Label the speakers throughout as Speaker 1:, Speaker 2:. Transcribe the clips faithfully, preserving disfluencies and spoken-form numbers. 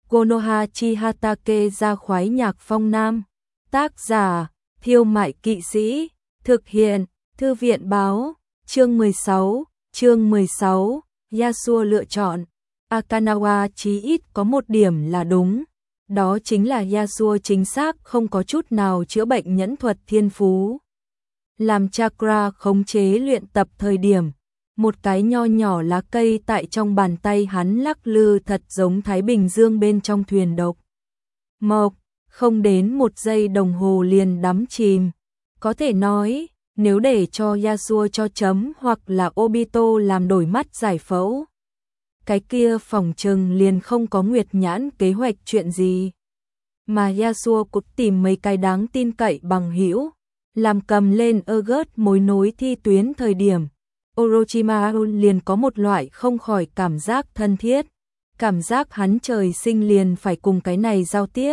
Speaker 1: Konoha Chihatake ra khoái nhạc phong nam. Tác giả, Thiêu Mại Kỵ Sĩ. Thực hiện, Thư viện báo. Chương mười sáu, chương mười sáu, Yasuo lựa chọn. Akanawa chí ít có một điểm là đúng. Đó chính là Yasuo chính xác không có chút nào chữa bệnh nhẫn thuật thiên phú. Làm chakra khống chế luyện tập thời điểm, một cái nho nhỏ lá cây tại trong bàn tay hắn lắc lư thật giống Thái Bình Dương bên trong thuyền độc. Mộc, không đến một giây đồng hồ liền đắm chìm. Có thể nói, nếu để cho Yasuo cho chấm hoặc là Obito làm đổi mắt giải phẫu, cái kia phỏng chừng liền không có nguyệt nhãn kế hoạch chuyện gì. Mà Yasuo cũng tìm mấy cái đáng tin cậy bằng hữu, làm cầm lên August mối nối thi tuyến thời điểm, Orochimaru liền có một loại không khỏi cảm giác thân thiết, cảm giác hắn trời sinh liền phải cùng cái này giao tiếp.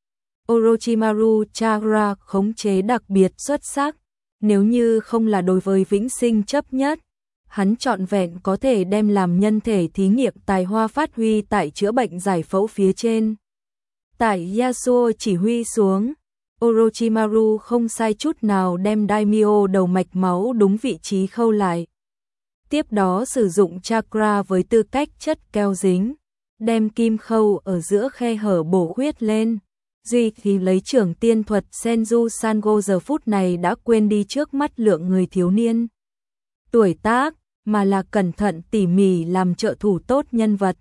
Speaker 1: Orochimaru chakra khống chế đặc biệt xuất sắc, nếu như không là đối với vĩnh sinh chấp nhất, hắn trọn vẹn có thể đem làm nhân thể thí nghiệm tài hoa phát huy tại chữa bệnh giải phẫu phía trên. Tại Yasuo chỉ huy xuống, Orochimaru không sai chút nào đem daimyo đầu mạch máu đúng vị trí khâu lại. Tiếp đó sử dụng chakra với tư cách chất keo dính, đem kim khâu ở giữa khe hở bổ khuyết lên. Duy thì lấy trưởng tiên thuật Senju Sango giờ phút này đã quên đi trước mắt lượng người thiếu niên tuổi tác, mà là cẩn thận tỉ mỉ làm trợ thủ tốt nhân vật.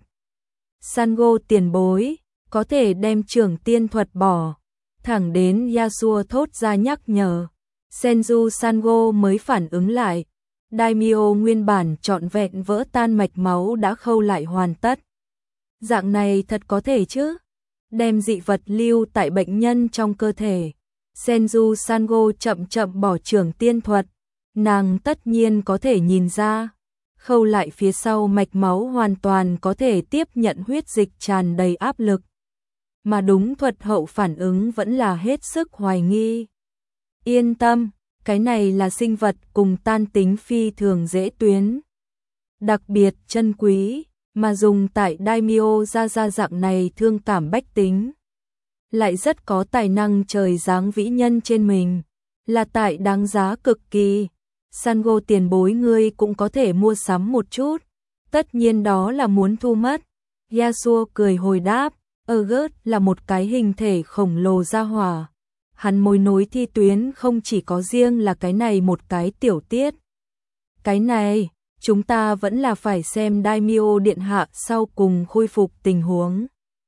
Speaker 1: Sango tiền bối, có thể đem trưởng tiên thuật bỏ. Thẳng đến Yasuo thốt ra nhắc nhở, Senju Sango mới phản ứng lại. Daimyo nguyên bản trọn vẹn vỡ tan mạch máu đã khâu lại hoàn tất. Dạng này thật có thể chứ? Đem dị vật lưu tại bệnh nhân trong cơ thể. Senju Sango chậm chậm bỏ trưởng tiên thuật. Nàng tất nhiên có thể nhìn ra. Khâu lại phía sau mạch máu hoàn toàn có thể tiếp nhận huyết dịch tràn đầy áp lực. Mà đúng thuật hậu phản ứng vẫn là hết sức hoài nghi. Yên tâm, cái này là sinh vật cùng tan tính phi thường dễ tuyến. Đặc biệt chân quý, mà dùng tại daimyo ra ra dạng này thương cảm bách tính. Lại rất có tài năng trời giáng vĩ nhân trên mình, là tại đáng giá cực kỳ. Sango tiền bối ngươi cũng có thể mua sắm một chút, tất nhiên đó là muốn thu mất. Yasuo cười hồi đáp, August là một cái hình thể khổng lồ ra hỏa. Hắn mối nối thi tuyến không chỉ có riêng là cái này một cái tiểu tiết. Cái này, chúng ta vẫn là phải xem daimyo điện hạ sau cùng khôi phục tình huống.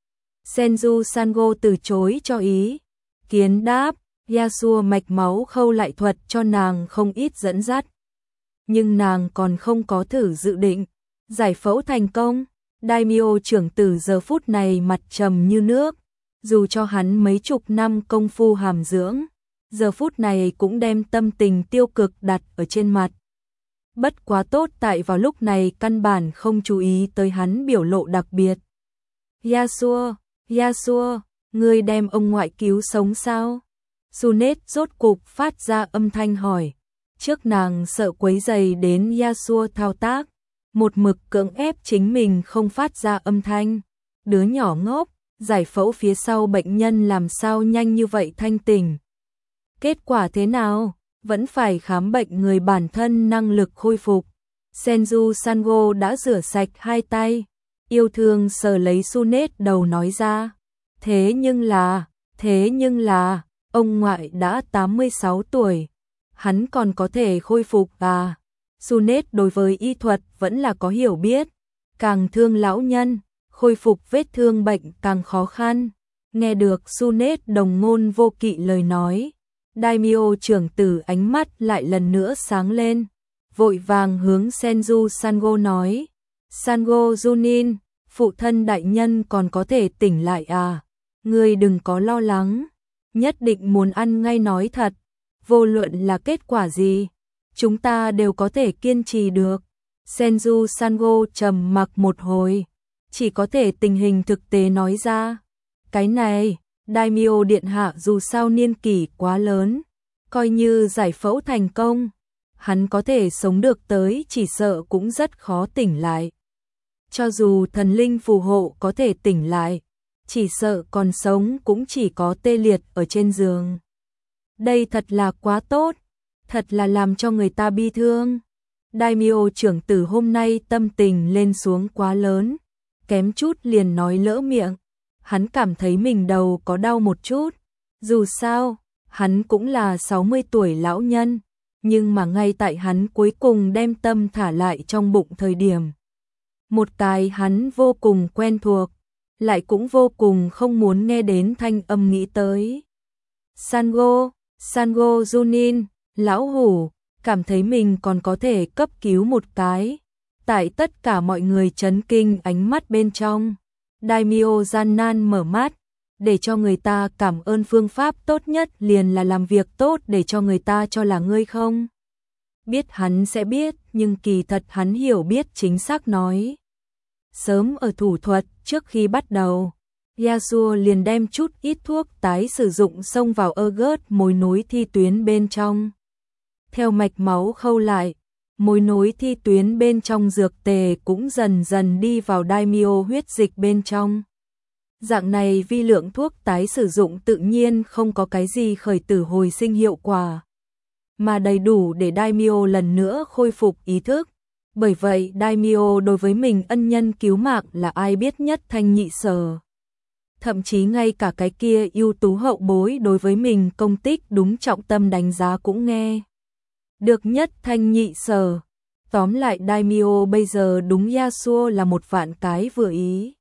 Speaker 1: Senju Sango từ chối cho ý kiến đáp, Yasuo mạch máu khâu lại thuật cho nàng không ít dẫn dắt. Nhưng nàng còn không có thử dự định. Giải phẫu thành công, daimyo trưởng tử giờ phút này mặt trầm như nước. Dù cho hắn mấy chục năm công phu hàm dưỡng, giờ phút này cũng đem tâm tình tiêu cực đặt ở trên mặt. Bất quá tốt tại vào lúc này căn bản không chú ý tới hắn biểu lộ đặc biệt. Yasuo, Yasuo, ngươi đem ông ngoại cứu sống sao? Sunet rốt cục phát ra âm thanh hỏi. Trước nàng sợ quấy rầy đến Yasuo thao tác, một mực cưỡng ép chính mình không phát ra âm thanh. Đứa nhỏ ngốc, giải phẫu phía sau bệnh nhân làm sao nhanh như vậy thanh tỉnh. Kết quả thế nào? Vẫn phải khám bệnh người bản thân năng lực khôi phục. Senju Sango đã rửa sạch hai tay, yêu thương sờ lấy Sunet đầu nói ra. Thế nhưng là, thế nhưng là, ông ngoại đã tám mươi sáu tuổi, hắn còn có thể khôi phục à? Sunet đối với y thuật vẫn là có hiểu biết, càng thương lão nhân, khôi phục vết thương bệnh càng khó khăn. Nghe được Sunet đồng ngôn vô kỵ lời nói, daimyo trưởng tử ánh mắt lại lần nữa sáng lên, vội vàng hướng Senju Sango nói, Sango Junin, phụ thân đại nhân còn có thể tỉnh lại à? Ngươi đừng có lo lắng, nhất định muốn ăn ngay nói thật, vô luận là kết quả gì, chúng ta đều có thể kiên trì được. Senju Sango trầm mặc một hồi, chỉ có thể tình hình thực tế nói ra. Cái này, daimyo điện hạ dù sao niên kỷ quá lớn, coi như giải phẫu thành công, hắn có thể sống được tới chỉ sợ cũng rất khó tỉnh lại. Cho dù thần linh phù hộ có thể tỉnh lại, chỉ sợ còn sống cũng chỉ có tê liệt ở trên giường. Đây thật là quá tốt, thật là làm cho người ta bi thương. Daimyo trưởng tử hôm nay tâm tình lên xuống quá lớn, kém chút liền nói lỡ miệng. Hắn cảm thấy mình đầu có đau một chút. Dù sao, hắn cũng là sáu mươi tuổi lão nhân, nhưng mà ngay tại hắn cuối cùng đem tâm thả lại trong bụng thời điểm. Một cái hắn vô cùng quen thuộc, lại cũng vô cùng không muốn nghe đến thanh âm nghĩ tới. Sango, Sango Junin, lão hủ, cảm thấy mình còn có thể cấp cứu một cái. Tại tất cả mọi người chấn kinh ánh mắt bên trong, Daimyo gian nan mở mắt, để cho người ta cảm ơn phương pháp tốt nhất liền là làm việc tốt để cho người ta cho là ngươi không. Biết hắn sẽ biết, nhưng kỳ thật hắn hiểu biết chính xác nói. Sớm ở thủ thuật, trước khi bắt đầu, Yasuo liền đem chút ít thuốc tái sử dụng xông vào ergot mối nối thi tuyến bên trong. Theo mạch máu khâu lại, mối nối thi tuyến bên trong dược tề cũng dần dần đi vào Daimyo huyết dịch bên trong. Dạng này vi lượng thuốc tái sử dụng tự nhiên không có cái gì khởi tử hồi sinh hiệu quả, mà đầy đủ để Daimyo lần nữa khôi phục ý thức. Bởi vậy Daimyo đối với mình ân nhân cứu mạng là ai biết nhất Thanh Nhị Sở. Thậm chí ngay cả cái kia ưu tú hậu bối đối với mình công tích đúng trọng tâm đánh giá cũng nghe được nhất Thanh Nhị Sở. Tóm lại Daimyo bây giờ đúng Yasuo là một vạn cái vừa ý.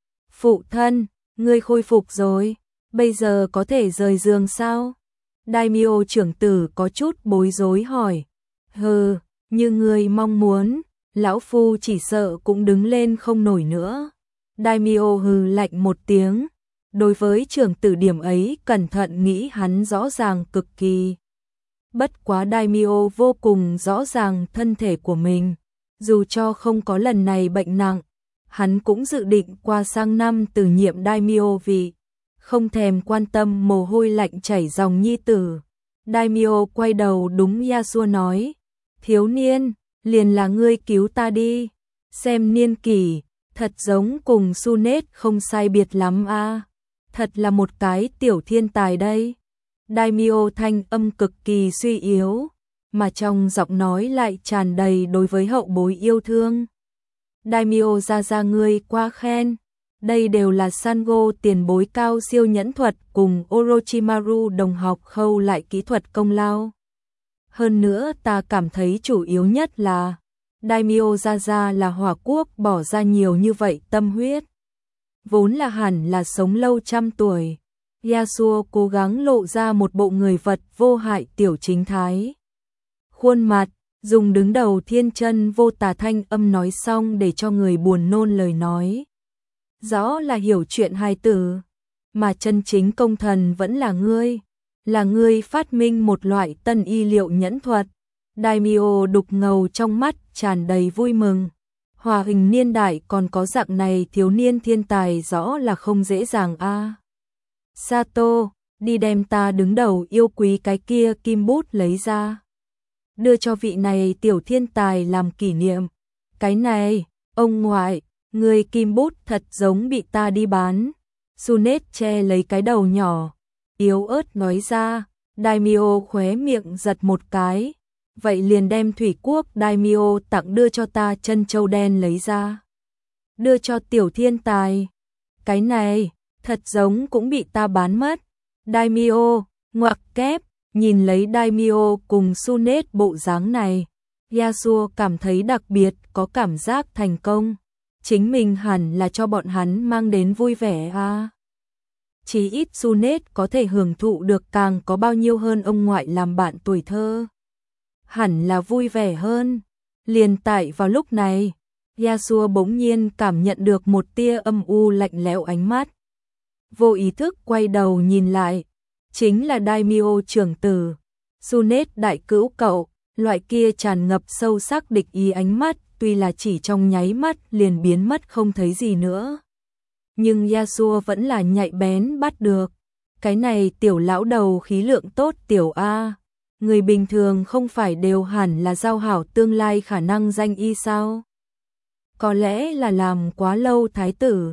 Speaker 1: Phụ thân, ngươi khôi phục rồi, bây giờ có thể rời giường sao? Daimyo trưởng tử có chút bối rối hỏi. Hừ, như ngươi mong muốn, lão phu chỉ sợ cũng đứng lên không nổi nữa. Daimyo hừ lạnh một tiếng, đối với trưởng tử điểm ấy cẩn thận nghĩ hắn rõ ràng cực kỳ. Bất quá Daimyo vô cùng rõ ràng thân thể của mình, dù cho không có lần này bệnh nặng, hắn cũng dự định qua sang năm từ nhiệm Daimyo vị, không thèm quan tâm mồ hôi lạnh chảy dòng nhi tử. Daimyo quay đầu đúng Yasuo nói, thiếu niên, liền là ngươi cứu ta đi, xem niên kỷ, thật giống cùng Sunet không sai biệt lắm a, thật là một cái tiểu thiên tài đây. Daimyo thanh âm cực kỳ suy yếu, mà trong giọng nói lại tràn đầy đối với hậu bối yêu thương. Daimyo ra ra ngươi quá khen, đây đều là Sango tiền bối cao siêu nhẫn thuật cùng Orochimaru đồng học khâu lại kỹ thuật công lao. Hơn nữa ta cảm thấy chủ yếu nhất là Daimyo ra ra là Hỏa Quốc bỏ ra nhiều như vậy tâm huyết, vốn là hẳn là sống lâu trăm tuổi. Yasuo cố gắng lộ ra một bộ người vật vô hại tiểu chính thái. Khuôn mặt, dùng đứng đầu thiên chân vô tà thanh âm nói xong để cho người buồn nôn lời nói. Rõ là hiểu chuyện hài tử, mà chân chính công thần vẫn là ngươi, là ngươi phát minh một loại tân y liệu nhẫn thuật. Daimyo đục ngầu trong mắt tràn đầy vui mừng. Hòa hình niên đại còn có dạng này thiếu niên thiên tài rõ là không dễ dàng a. À. Sato, đi đem ta đứng đầu yêu quý cái kia kim bút lấy ra, đưa cho vị này tiểu thiên tài làm kỷ niệm. Cái này, ông ngoại, người kim bút thật giống bị ta đi bán. Sunet che lấy cái đầu nhỏ, yếu ớt nói ra. Daimyo khóe miệng giật một cái, vậy liền đem thủy quốc Daimyo tặng đưa cho ta chân châu đen lấy ra, đưa cho tiểu thiên tài. Cái này, thật giống cũng bị ta bán mất. Daimyo, ngoặc kép, nhìn lấy Daimyo cùng Sunet bộ dáng này, Yasuo cảm thấy đặc biệt có cảm giác thành công. Chính mình hẳn là cho bọn hắn mang đến vui vẻ à. Chí ít Sunet có thể hưởng thụ được càng có bao nhiêu hơn ông ngoại làm bạn tuổi thơ. Hẳn là vui vẻ hơn. Liền tại vào lúc này, Yasuo bỗng nhiên cảm nhận được một tia âm u lạnh lẽo ánh mắt. Vô ý thức quay đầu nhìn lại, chính là Daimyo trưởng tử, Sunet đại cữu cậu, loại kia tràn ngập sâu sắc địch ý ánh mắt, tuy là chỉ trong nháy mắt liền biến mất không thấy gì nữa. Nhưng Yasuo vẫn là nhạy bén bắt được, cái này tiểu lão đầu khí lượng tốt tiểu A, người bình thường không phải đều hẳn là giao hảo tương lai khả năng danh y sao? Có lẽ là làm quá lâu thái tử,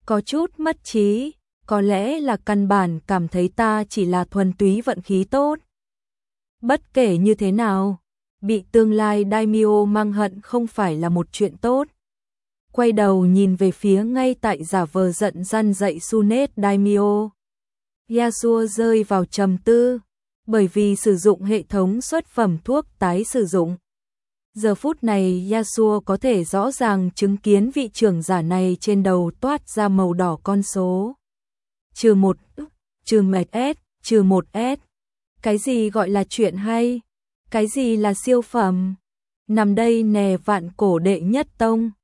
Speaker 1: có chút mất trí, có lẽ là căn bản cảm thấy ta chỉ là thuần túy vận khí tốt. Bất kể như thế nào, bị tương lai daimyo mang hận không phải là một chuyện tốt. Quay đầu nhìn về phía ngay tại giả vờ giận dằn dậy Sunet daimyo. Yasuo rơi vào trầm tư, bởi vì sử dụng hệ thống xuất phẩm thuốc tái sử dụng. Giờ phút này Yasuo có thể rõ ràng chứng kiến vị trưởng giả này trên đầu toát ra màu đỏ con số. Trừ một, trừ một S, trừ một S. Cái gì gọi là chuyện hay? Cái gì là siêu phẩm? Nằm đây nè vạn cổ đệ nhất tông.